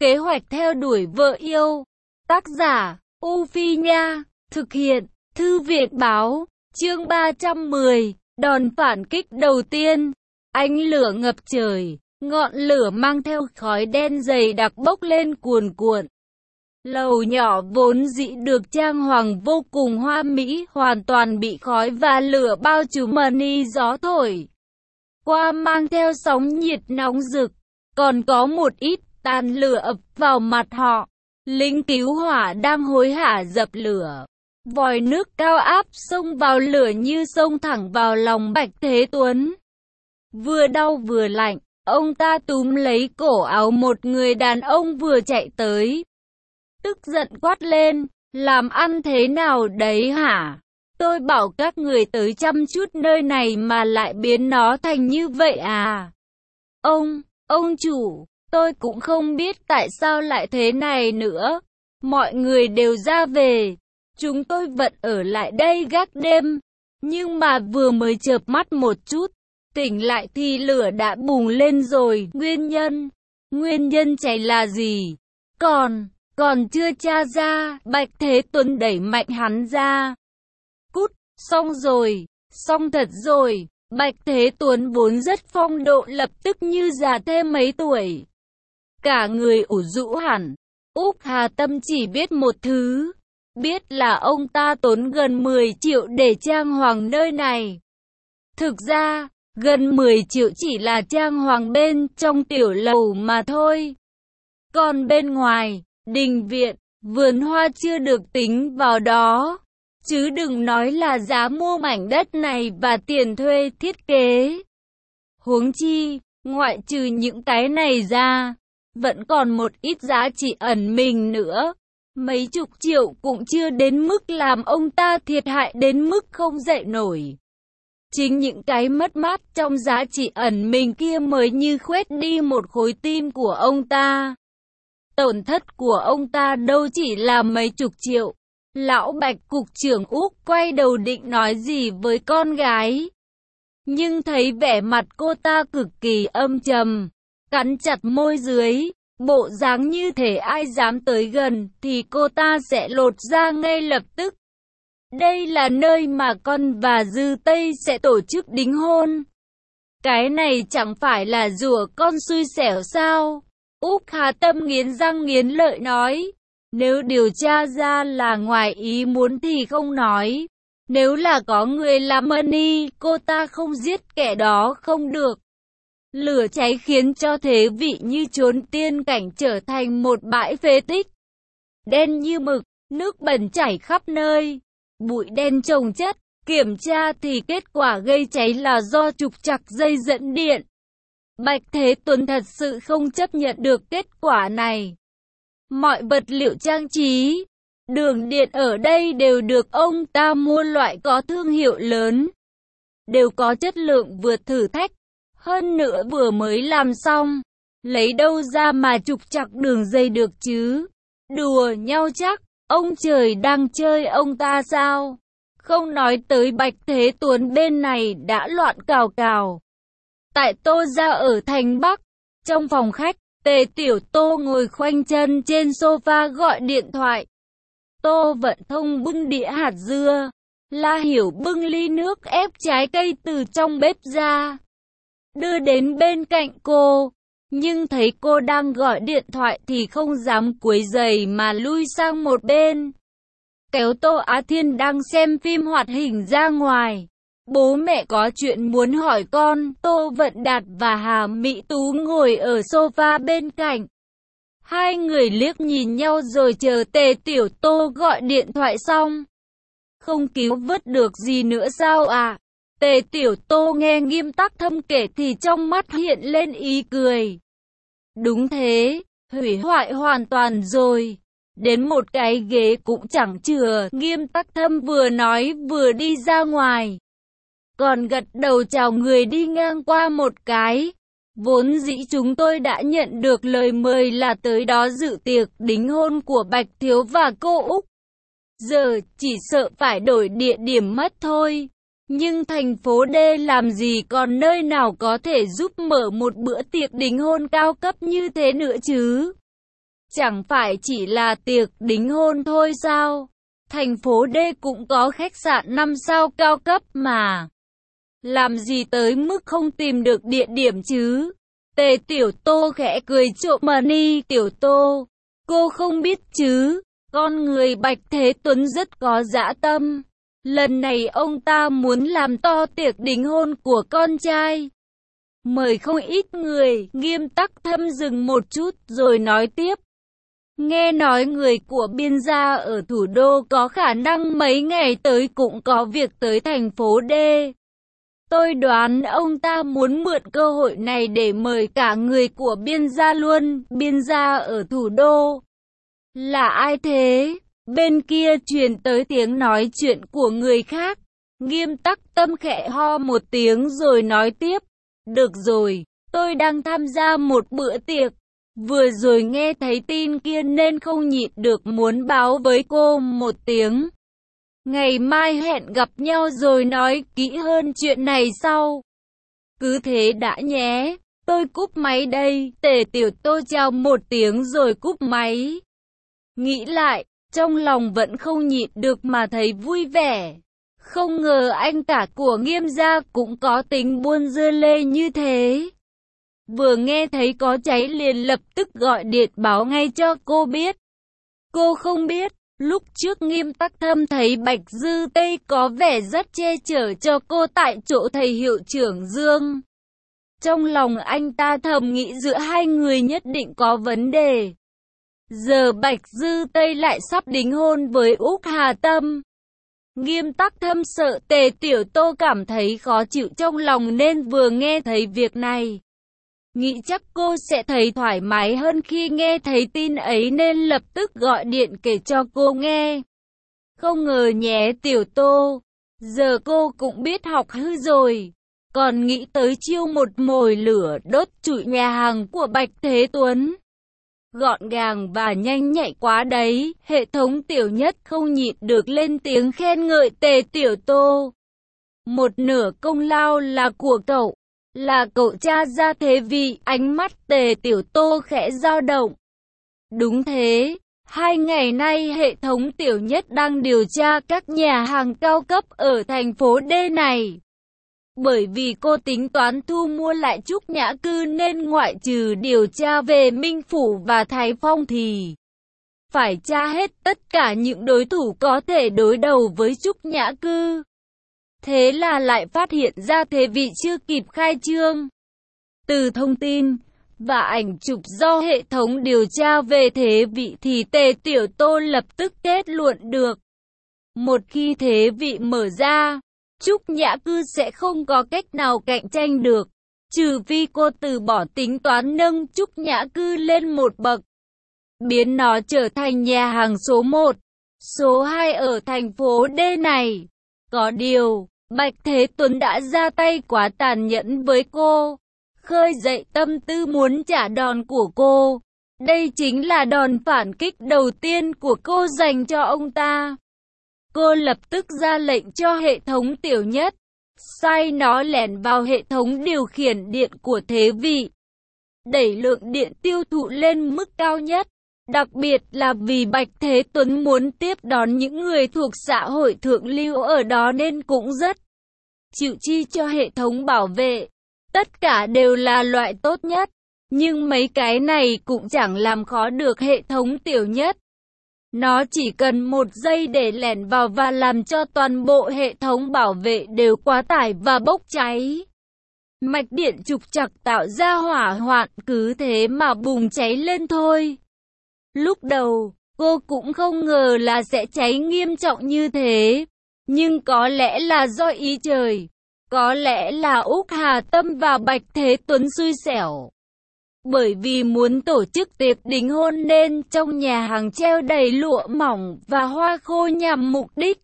Kế hoạch theo đuổi vợ yêu. Tác giả, U Phi Nha. Thực hiện, Thư viện Báo. Chương 310. Đòn phản kích đầu tiên. Ánh lửa ngập trời. Ngọn lửa mang theo khói đen dày đặc bốc lên cuồn cuộn. Lầu nhỏ vốn dĩ được trang hoàng vô cùng hoa mỹ, hoàn toàn bị khói và lửa bao trùm, mani gió thổi qua mang theo sóng nhiệt nóng rực. Còn có một ít tàn lửa ập vào mặt họ. Lính cứu hỏa đang hối hả dập lửa. Vòi nước cao áp xông vào lửa như xông thẳng vào lòng Bạch Thế Tuấn. Vừa đau vừa lạnh, ông ta túm lấy cổ áo một người đàn ông vừa chạy tới. Tức giận quát lên, làm ăn thế nào đấy hả? Tôi bảo các người tới chăm chút nơi này mà lại biến nó thành như vậy à? Ông chủ, tôi cũng không biết tại sao lại thế này nữa. Mọi người đều ra về. Chúng tôi vẫn ở lại đây gác đêm. Nhưng mà vừa mới chợp mắt một chút, tỉnh lại thì lửa đã bùng lên rồi. Nguyên nhân cháy là gì? Còn chưa tra ra. Bạch Thế Tuấn đẩy mạnh hắn ra. Cút, xong thật rồi. Bạch Thế Tuấn vốn rất phong độ lập tức như già thêm mấy tuổi. Cả người ủ rũ hẳn. Úc Hà Tâm chỉ biết một thứ. Biết là ông ta tốn gần 10 triệu để trang hoàng nơi này. Thực ra, gần 10 triệu chỉ là trang hoàng bên trong tiểu lầu mà thôi. Còn bên ngoài, đình viện, vườn hoa chưa được tính vào đó. Chứ đừng nói là giá mua mảnh đất này và tiền thuê thiết kế. Huống chi, ngoại trừ những cái này ra, vẫn còn một ít giá trị ẩn mình nữa. Mấy chục triệu cũng chưa đến mức làm ông ta thiệt hại đến mức không dậy nổi. Chính những cái mất mát trong giá trị ẩn mình kia mới như khuét đi một khối tim của ông ta. Tổn thất của ông ta đâu chỉ là mấy chục triệu. Lão Bạch cục trưởng Úc quay đầu định nói gì với con gái. Nhưng thấy vẻ mặt cô ta cực kỳ âm trầm, cắn chặt môi dưới, bộ dáng như thể ai dám tới gần thì cô ta sẽ lột ra ngay lập tức. Đây là nơi mà con và Dư Tây sẽ tổ chức đính hôn. Cái này chẳng phải là rủa con xui xẻo sao? Úc Hà Tâm nghiến răng nghiến lợi nói. Nếu điều tra ra là ngoài ý muốn thì không nói. Nếu là có người làm money, cô ta không giết kẻ đó không được. Lửa cháy khiến cho thế vị như chốn tiên cảnh trở thành một bãi phế tích. Đen như mực, nước bẩn chảy khắp nơi, bụi đen chồng chất. Kiểm tra thì kết quả gây cháy là do trục trặc dây dẫn điện. Bạch Thế Tuấn thật sự không chấp nhận được kết quả này. Mọi vật liệu trang trí, đường điện ở đây đều được ông ta mua loại có thương hiệu lớn. Đều có chất lượng vượt thử thách. Hơn nữa vừa mới làm xong. Lấy đâu ra mà trục trặc đường dây được chứ? Đùa nhau chắc, ông trời đang chơi ông ta sao? Không nói tới Bạch Thế Tuấn bên này đã loạn cào cào. Tại Tô gia ở thành Bắc, trong phòng khách, Tề Tiểu Tô ngồi khoanh chân trên sofa gọi điện thoại. Tô Vận Thông bưng đĩa hạt dưa, La Hiểu bưng ly nước ép trái cây từ trong bếp ra, đưa đến bên cạnh cô. Nhưng thấy cô đang gọi điện thoại thì không dám quấy rầy mà lui sang một bên. Kéo Tô Á Thiên đang xem phim hoạt hình ra ngoài. Bố mẹ có chuyện muốn hỏi con. Tô Vận Đạt và Hà Mỹ Tú ngồi ở sofa bên cạnh. Hai người liếc nhìn nhau rồi chờ Tề Tiểu Tô gọi điện thoại xong. Không cứu vớt được gì nữa sao à? Tề Tiểu Tô nghe nghiêm tắc thâm kể thì trong mắt hiện lên ý cười. Đúng thế, hủy hoại hoàn toàn rồi. Đến một cái ghế cũng chẳng chừa. Nghiêm tắc thâm vừa nói vừa đi ra ngoài. Còn gật đầu chào người đi ngang qua một cái. Vốn dĩ chúng tôi đã nhận được lời mời là tới đó dự tiệc đính hôn của Bạch Thiếu và cô Úc. Giờ chỉ sợ phải đổi địa điểm mất thôi. Nhưng thành phố D làm gì còn nơi nào có thể giúp mở một bữa tiệc đính hôn cao cấp như thế nữa chứ? Chẳng phải chỉ là tiệc đính hôn thôi sao? Thành phố D cũng có khách sạn 5 sao cao cấp mà. Làm gì tới mức không tìm được địa điểm chứ? Tề Tiểu Tô khẽ cười trộm mani. Tiểu Tô, cô không biết chứ, con người Bạch Thế Tuấn rất có dã tâm. Lần này ông ta muốn làm to tiệc đính hôn của con trai. Mời không ít người. Nghiêm Tắc Thâm dừng một chút rồi nói tiếp. Nghe nói người của Biên gia ở thủ đô có khả năng mấy ngày tới cũng có việc tới thành phố D. Tôi đoán ông ta muốn mượn cơ hội này để mời cả người của Biên gia luôn. Biên gia ở thủ đô. Là ai thế? Bên kia truyền tới tiếng nói chuyện của người khác. Nghiêm Tắc Tâm khẽ ho một tiếng rồi nói tiếp. Được rồi, tôi đang tham gia một bữa tiệc. Vừa rồi nghe thấy tin kia nên không nhịn được muốn báo với cô một tiếng. Ngày mai hẹn gặp nhau rồi nói kỹ hơn chuyện này sau. Cứ thế đã nhé, tôi cúp máy đây. Tề Tiểu Tô chào một tiếng rồi cúp máy. Nghĩ lại, trong lòng vẫn không nhịn được mà thấy vui vẻ. Không ngờ anh cả của Nghiêm gia cũng có tính buôn dưa lê như thế. Vừa nghe thấy có cháy liền lập tức gọi điện báo ngay cho cô biết. Cô không biết, lúc trước Nghiêm Tắc Thâm thấy Bạch Dư Tây có vẻ rất che chở cho cô tại chỗ thầy hiệu trưởng Dương. Trong lòng anh ta thầm nghĩ giữa hai người nhất định có vấn đề. Giờ Bạch Dư Tây lại sắp đính hôn với Úc Hà Tâm. Nghiêm Tắc Thâm sợ Tề Tiểu Tô cảm thấy khó chịu trong lòng nên vừa nghe thấy việc này. Nghĩ chắc cô sẽ thấy thoải mái hơn khi nghe thấy tin ấy nên lập tức gọi điện kể cho cô nghe. Không ngờ nhé Tiểu Tô, giờ cô cũng biết học hư rồi. Còn nghĩ tới chiêu một mồi lửa đốt trụi nhà hàng của Bạch Thế Tuấn. Gọn gàng và nhanh nhạy quá đấy. Hệ thống Tiểu Nhất không nhịn được lên tiếng khen ngợi Tề Tiểu Tô. Một nửa công lao là của cậu. Là cậu cha ra thế vị. Ánh mắt Tề Tiểu Tô khẽ dao động. Đúng thế, 2 ngày nay hệ thống Tiểu Nhất đang điều tra các nhà hàng cao cấp ở thành phố D này. Bởi vì cô tính toán thu mua lại Trúc Nhã Cư nên ngoại trừ điều tra về Minh Phủ và Thái Phong thì phải tra hết tất cả những đối thủ có thể đối đầu với Trúc Nhã Cư. Thế là lại phát hiện ra thế vị chưa kịp khai trương. Từ thông tin và ảnh chụp do hệ thống điều tra về thế vị thì Tề Tiểu Tô lập tức kết luận được. Một khi thế vị mở ra, Trúc Nhã Cư sẽ không có cách nào cạnh tranh được, trừ phi cô từ bỏ tính toán nâng Trúc Nhã Cư lên một bậc, biến nó trở thành nhà hàng số 1, số 2 ở thành phố D này. Có điều, Bạch Thế Tuấn đã ra tay quá tàn nhẫn với cô, khơi dậy tâm tư muốn trả đòn của cô. Đây chính là đòn phản kích đầu tiên của cô dành cho ông ta. Cô lập tức ra lệnh cho hệ thống Tiểu Nhất, sai nó lẻn vào hệ thống điều khiển điện của thế vị, đẩy lượng điện tiêu thụ lên mức cao nhất. Đặc biệt là vì Bạch Thế Tuấn muốn tiếp đón những người thuộc xã hội thượng lưu ở đó nên cũng rất chịu chi cho hệ thống bảo vệ. Tất cả đều là loại tốt nhất, nhưng mấy cái này cũng chẳng làm khó được hệ thống Tiểu Nhất. Nó chỉ cần 1 giây để lẻn vào và làm cho toàn bộ hệ thống bảo vệ đều quá tải và bốc cháy. Mạch điện trục trặc tạo ra hỏa hoạn cứ thế mà bùng cháy lên thôi. Lúc đầu, cô cũng không ngờ là sẽ cháy nghiêm trọng như thế. Nhưng có lẽ là do ý trời. Có lẽ là Úc Hà Tâm và Bạch Thế Tuấn xui xẻo. Bởi vì muốn tổ chức tiệc đính hôn nên trong nhà hàng treo đầy lụa mỏng và hoa khô nhằm mục đích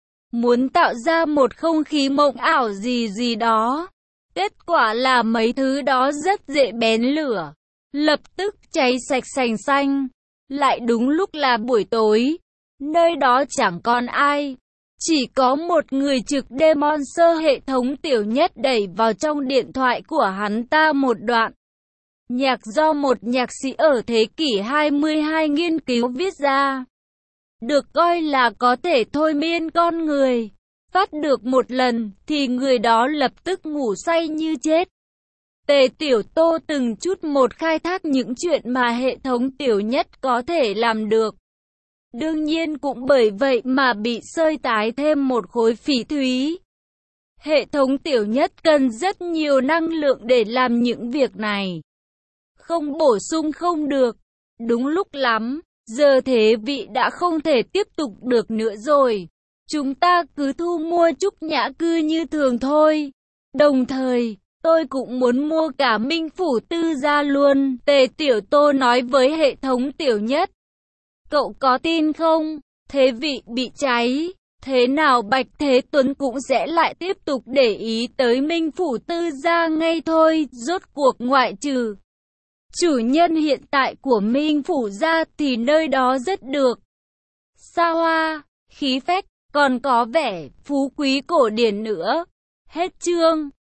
muốn tạo ra một không khí mộng ảo gì đó. Kết quả là mấy thứ đó rất dễ bén lửa, lập tức cháy sạch sành xanh. Lại đúng lúc là buổi tối, nơi đó chẳng còn ai. Chỉ có một người trực đêm sơ hệ thống Tiểu Nhất đẩy vào trong điện thoại của hắn ta một đoạn Nhạc do một nhạc sĩ ở thế kỷ 22 nghiên cứu viết ra, được coi là có thể thôi miên con người. Phát được một lần thì người đó lập tức ngủ say như chết. Tề Tiểu Tô từng chút một khai thác những chuyện mà hệ thống Tiểu Nhất có thể làm được. Đương nhiên cũng bởi vậy mà bị sơi tái thêm một khối phỉ thúy. Hệ thống Tiểu Nhất cần rất nhiều năng lượng để làm những việc này. Không bổ sung không được. Đúng lúc lắm, giờ thế vị đã không thể tiếp tục được nữa rồi. Chúng ta cứ thu mua Trúc Nhã Cư như thường thôi. Đồng thời, tôi cũng muốn mua cả Minh Phủ Tư gia luôn, Tề Tiểu Tô nói với hệ thống Tiểu Nhất. Cậu có tin không? Thế vị bị cháy, thế nào Bạch Thế Tuấn cũng sẽ lại tiếp tục để ý tới Minh Phủ Tư gia ngay thôi, rốt cuộc ngoại trừ chủ nhân hiện tại của Minh Phủ gia thì nơi đó rất được xa hoa, khí phách, còn có vẻ phú quý cổ điển nữa. Hết chương.